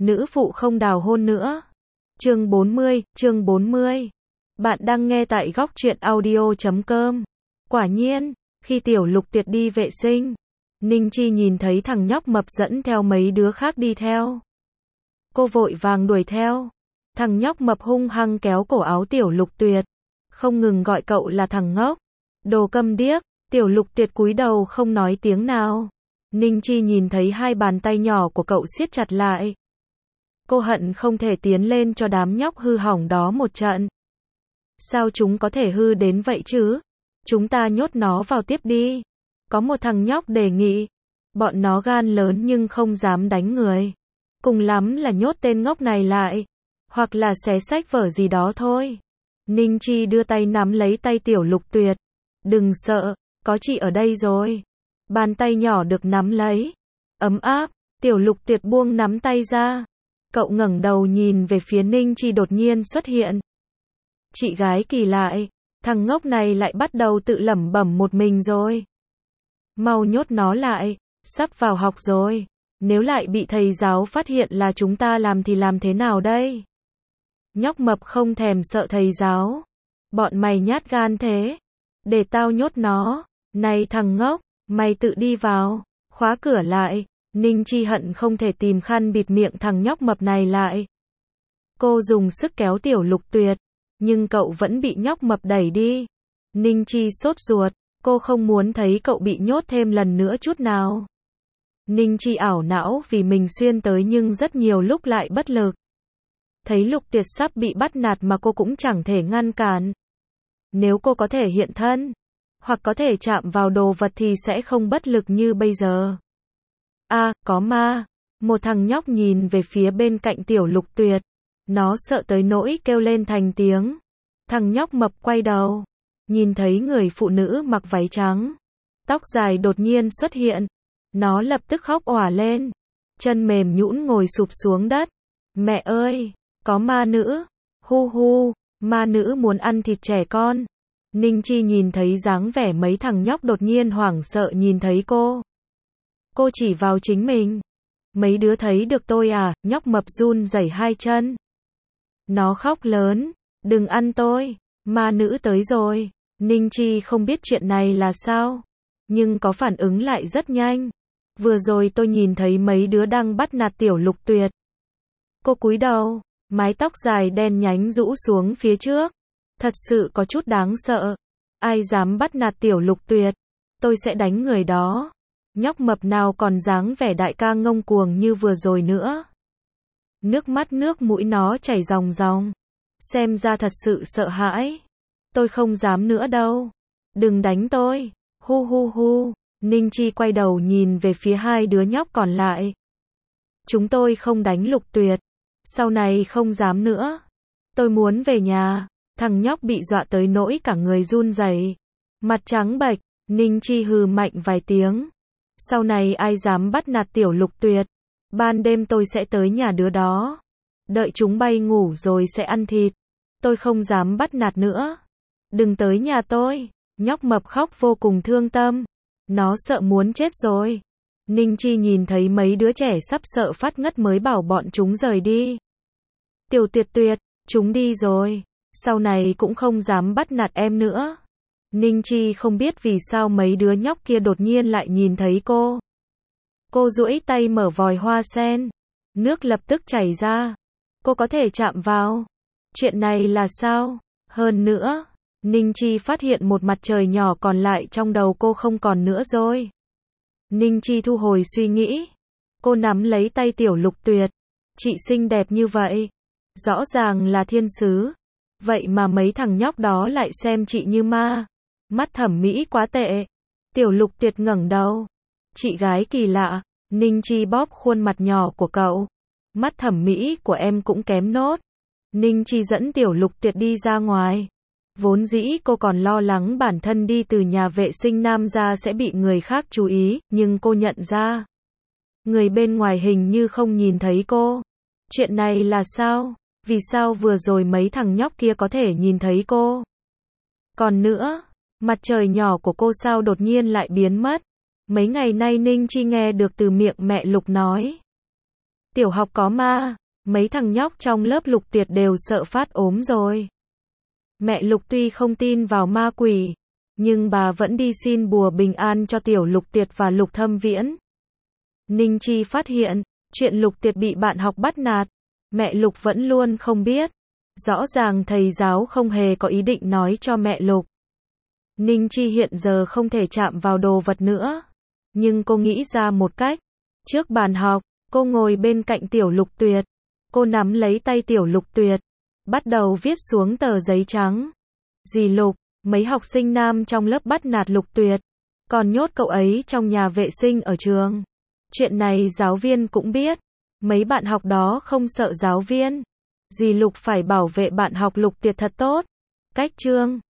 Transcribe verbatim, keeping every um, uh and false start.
nữ phụ không đào hôn nữa. Chương bốn mươi, chương bốn mươi. Bạn đang nghe tại góc truyện audio chấm com. Quả nhiên, khi Tiểu Lục Tuyệt đi vệ sinh, Ninh Chi nhìn thấy thằng nhóc mập dẫn theo mấy đứa khác đi theo. Cô vội vàng đuổi theo. Thằng nhóc mập hung hăng kéo cổ áo Tiểu Lục Tuyệt, không ngừng gọi cậu là thằng ngốc, đồ câm điếc. Tiểu Lục Tuyệt cúi đầu không nói tiếng nào. Ninh Chi nhìn thấy hai bàn tay nhỏ của cậu siết chặt lại. Cô hận không thể tiến lên cho đám nhóc hư hỏng đó một trận. Sao chúng có thể hư đến vậy chứ? Chúng ta nhốt nó vào tiếp đi. Có một thằng nhóc đề nghị. Bọn nó gan lớn nhưng không dám đánh người. Cùng lắm là nhốt tên ngốc này lại. Hoặc là xé xách vở gì đó thôi. Ninh Chi đưa tay nắm lấy tay Tiểu Lục Tuyệt. Đừng sợ, có chị ở đây rồi. Bàn tay nhỏ được nắm lấy. Ấm áp, Tiểu Lục Tuyệt buông nắm tay ra. Cậu ngẩng đầu nhìn về phía Ninh Chi đột nhiên xuất hiện. Chị gái kỳ lại, thằng ngốc này lại bắt đầu tự lẩm bẩm một mình rồi. Mau nhốt nó lại, sắp vào học rồi. Nếu lại bị thầy giáo phát hiện là chúng ta làm thì làm thế nào đây? Nhóc mập không thèm sợ thầy giáo. Bọn mày nhát gan thế. Để tao nhốt nó. Này thằng ngốc, mày tự đi vào, khóa cửa lại. Ninh Chi hận không thể tìm khăn bịt miệng thằng nhóc mập này lại. Cô dùng sức kéo Tiểu Lục Tuyệt, nhưng cậu vẫn bị nhóc mập đẩy đi. Ninh Chi sốt ruột, cô không muốn thấy cậu bị nhốt thêm lần nữa chút nào. Ninh Chi ảo não vì mình xuyên tới nhưng rất nhiều lúc lại bất lực. Thấy Lục Tuyệt sắp bị bắt nạt mà cô cũng chẳng thể ngăn cản. Nếu cô có thể hiện thân, hoặc có thể chạm vào đồ vật thì sẽ không bất lực như bây giờ. À, có ma. Một thằng nhóc nhìn về phía bên cạnh Tiểu Lục Tuyệt. Nó sợ tới nỗi kêu lên thành tiếng. Thằng nhóc mập quay đầu. Nhìn thấy người phụ nữ mặc váy trắng, tóc dài đột nhiên xuất hiện. Nó lập tức khóc òa lên. Chân mềm nhũn ngồi sụp xuống đất. Mẹ ơi, có ma nữ. Hu hu, ma nữ muốn ăn thịt trẻ con. Ninh Chi nhìn thấy dáng vẻ mấy thằng nhóc đột nhiên hoảng sợ nhìn thấy cô. Cô chỉ vào chính mình. Mấy đứa thấy được tôi à? Nhóc mập run rẩy hai chân. Nó khóc lớn. Đừng ăn tôi. Ma nữ tới rồi. Ninh Chi không biết chuyện này là sao, nhưng có phản ứng lại rất nhanh. Vừa rồi tôi nhìn thấy mấy đứa đang bắt nạt Tiểu Lục Tuyệt. Cô cúi đầu, mái tóc dài đen nhánh rũ xuống phía trước. Thật sự có chút đáng sợ. Ai dám bắt nạt Tiểu Lục Tuyệt, tôi sẽ đánh người đó. Nhóc mập nào còn dáng vẻ đại ca ngông cuồng như vừa rồi nữa. Nước mắt nước mũi nó chảy ròng ròng. Xem ra thật sự sợ hãi. Tôi không dám nữa đâu. Đừng đánh tôi. Hu hu hu. Ninh Chi quay đầu nhìn về phía hai đứa nhóc còn lại. Chúng tôi không đánh Lục Tuyệt. Sau này không dám nữa. Tôi muốn về nhà. Thằng nhóc bị dọa tới nỗi cả người run rẩy, mặt trắng bệch. Ninh Chi hừ mạnh vài tiếng. Sau này ai dám bắt nạt Tiểu Lục Tuyệt, ban đêm tôi sẽ tới nhà đứa đó. Đợi chúng bay ngủ rồi sẽ ăn thịt. Tôi không dám bắt nạt nữa. Đừng tới nhà tôi. Nhóc mập khóc vô cùng thương tâm. Nó sợ muốn chết rồi. Ninh Chi nhìn thấy mấy đứa trẻ sắp sợ phát ngất mới bảo bọn chúng rời đi. Tiểu Tuyệt Tuyệt, chúng đi rồi. Sau này cũng không dám bắt nạt em nữa. Ninh Chi không biết vì sao mấy đứa nhóc kia đột nhiên lại nhìn thấy cô. Cô duỗi tay mở vòi hoa sen. Nước lập tức chảy ra. Cô có thể chạm vào. Chuyện này là sao? Hơn nữa, Ninh Chi phát hiện một mặt trời nhỏ còn lại trong đầu cô không còn nữa rồi. Ninh Chi thu hồi suy nghĩ. Cô nắm lấy tay Tiểu Lục Tuyệt. Chị xinh đẹp như vậy. Rõ ràng là thiên sứ. Vậy mà mấy thằng nhóc đó lại xem chị như ma. Mắt thẩm mỹ quá tệ. Tiểu Lục Tuyệt ngẩng đầu. Chị gái kỳ lạ. Ninh Chi bóp khuôn mặt nhỏ của cậu. Mắt thẩm mỹ của em cũng kém nốt. Ninh Chi dẫn Tiểu Lục Tuyệt đi ra ngoài. Vốn dĩ cô còn lo lắng bản thân đi từ nhà vệ sinh nam ra sẽ bị người khác chú ý, nhưng cô nhận ra người bên ngoài hình như không nhìn thấy cô. Chuyện này là sao? Vì sao vừa rồi mấy thằng nhóc kia có thể nhìn thấy cô? Còn nữa, mặt trời nhỏ của cô sao đột nhiên lại biến mất? Mấy ngày nay Ninh Chi nghe được từ miệng mẹ Lục nói. Tiểu học có ma, mấy thằng nhóc trong lớp Lục Tuyệt đều sợ phát ốm rồi. Mẹ Lục tuy không tin vào ma quỷ, nhưng bà vẫn đi xin bùa bình an cho tiểu Lục Tuyệt và Lục Thâm Viễn. Ninh Chi phát hiện, chuyện Lục Tuyệt bị bạn học bắt nạt, mẹ Lục vẫn luôn không biết. Rõ ràng thầy giáo không hề có ý định nói cho mẹ Lục. Ninh Chi hiện giờ không thể chạm vào đồ vật nữa. Nhưng cô nghĩ ra một cách. Trước bàn học, cô ngồi bên cạnh tiểu Lục Tuyệt. Cô nắm lấy tay tiểu Lục Tuyệt, bắt đầu viết xuống tờ giấy trắng. Dì Lục, mấy học sinh nam trong lớp bắt nạt Lục Tuyệt, còn nhốt cậu ấy trong nhà vệ sinh ở trường. Chuyện này giáo viên cũng biết. Mấy bạn học đó không sợ giáo viên. Dì Lục phải bảo vệ bạn học Lục Tuyệt thật tốt. Cách chương